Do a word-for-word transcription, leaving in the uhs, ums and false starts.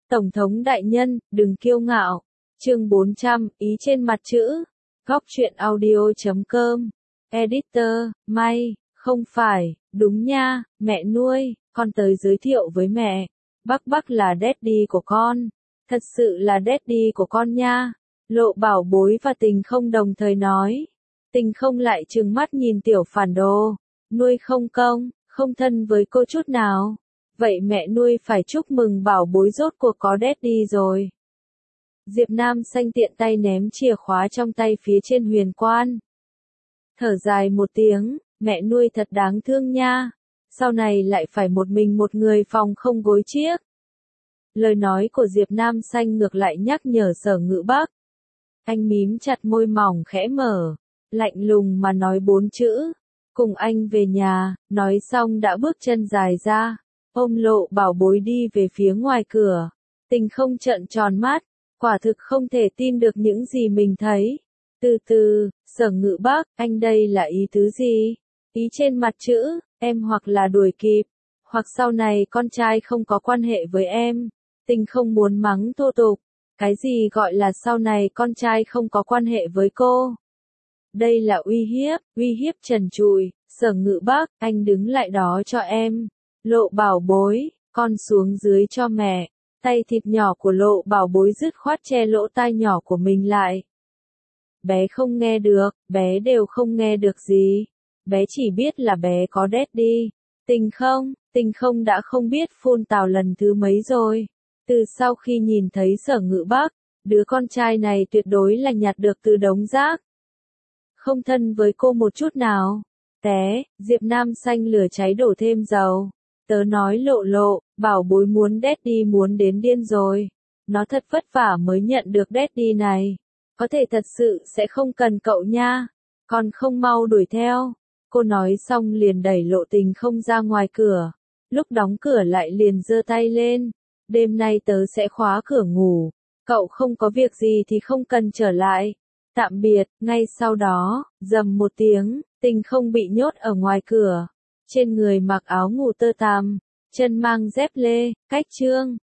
Tổng thống đại nhân, đừng kiêu ngạo. Chương bốn trăm, ý trên mặt chữ. Góc truyện audio chấm com. Editor, May, không phải, đúng nha, mẹ nuôi, con tới giới thiệu với mẹ. Bác Bác là daddy của con. Thật sự là daddy của con nha. Lộ Bảo Bối và Tình Không đồng thời nói. Tình Không lại trừng mắt nhìn tiểu phản đồ. Nuôi không công, không thân với cô chút nào. Vậy mẹ nuôi phải chúc mừng Bảo Bối rốt cuộc có daddy rồi. Diệp Nam Xanh tiện tay ném chìa khóa trong tay phía trên huyền quan. Thở dài một tiếng, mẹ nuôi thật đáng thương nha. Sau này lại phải một mình một người phòng không gối chiếc. Lời nói của Diệp Nam Xanh ngược lại nhắc nhở Sở Ngự Bắc. Anh mím chặt môi mỏng khẽ mở, lạnh lùng mà nói bốn chữ. Cùng anh về nhà, nói xong đã bước chân dài ra, ôm Lộ Bảo Bối đi về phía ngoài cửa. Tình Không trợn tròn mắt, quả thực không thể tin được những gì mình thấy. Từ từ, Sở Ngự Bắc, anh đây là ý tứ gì? Ý trên mặt chữ, em hoặc là đuổi kịp, hoặc sau này con trai không có quan hệ với em. Tình Không muốn mắng thô tục. Cái gì gọi là sau này con trai không có quan hệ với cô? Đây là uy hiếp, uy hiếp trần trụi. Sở Ngự Bắc, anh đứng lại đó cho em. Lộ Bảo Bối, con xuống dưới cho mẹ. Tay thịt nhỏ của Lộ Bảo Bối dứt khoát che lỗ tai nhỏ của mình lại. Bé không nghe được, bé đều không nghe được gì. Bé chỉ biết là bé có daddy. Tình Không, Tình Không đã không biết phun tào lần thứ mấy rồi. Từ sau khi nhìn thấy Sở Ngự Bắc, đứa con trai này tuyệt đối là nhặt được từ đống rác. Không thân với cô một chút nào. Té, Diệp Nam Xanh lửa cháy đổ thêm dầu. Tớ nói Lộ Lộ, Bảo Bối muốn daddy muốn đến điên rồi. Nó thật vất vả mới nhận được daddy này. Có thể thật sự sẽ không cần cậu nha. Còn không mau đuổi theo. Cô nói xong liền đẩy Lộ Tình Không ra ngoài cửa. Lúc đóng cửa lại liền giơ tay lên. Đêm nay tớ sẽ khóa cửa ngủ. Cậu không có việc gì thì không cần trở lại. Tạm biệt. Ngay sau đó, rầm một tiếng, Tình Không bị nhốt ở ngoài cửa. Trên người mặc áo ngủ tơ tằm, chân mang dép lê, cách chương.